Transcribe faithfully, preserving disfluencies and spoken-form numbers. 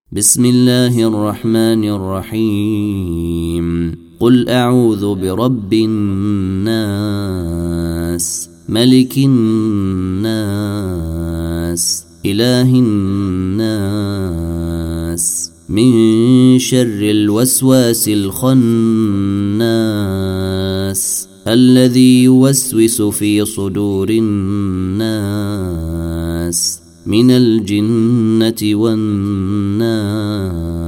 بسم الله الرحمن الرحيم قل أعوذ برب الناس ملك الناس إله الناس من شر الوسواس الخناس الذي يوسوس في صدور الناس من الجنة والناس.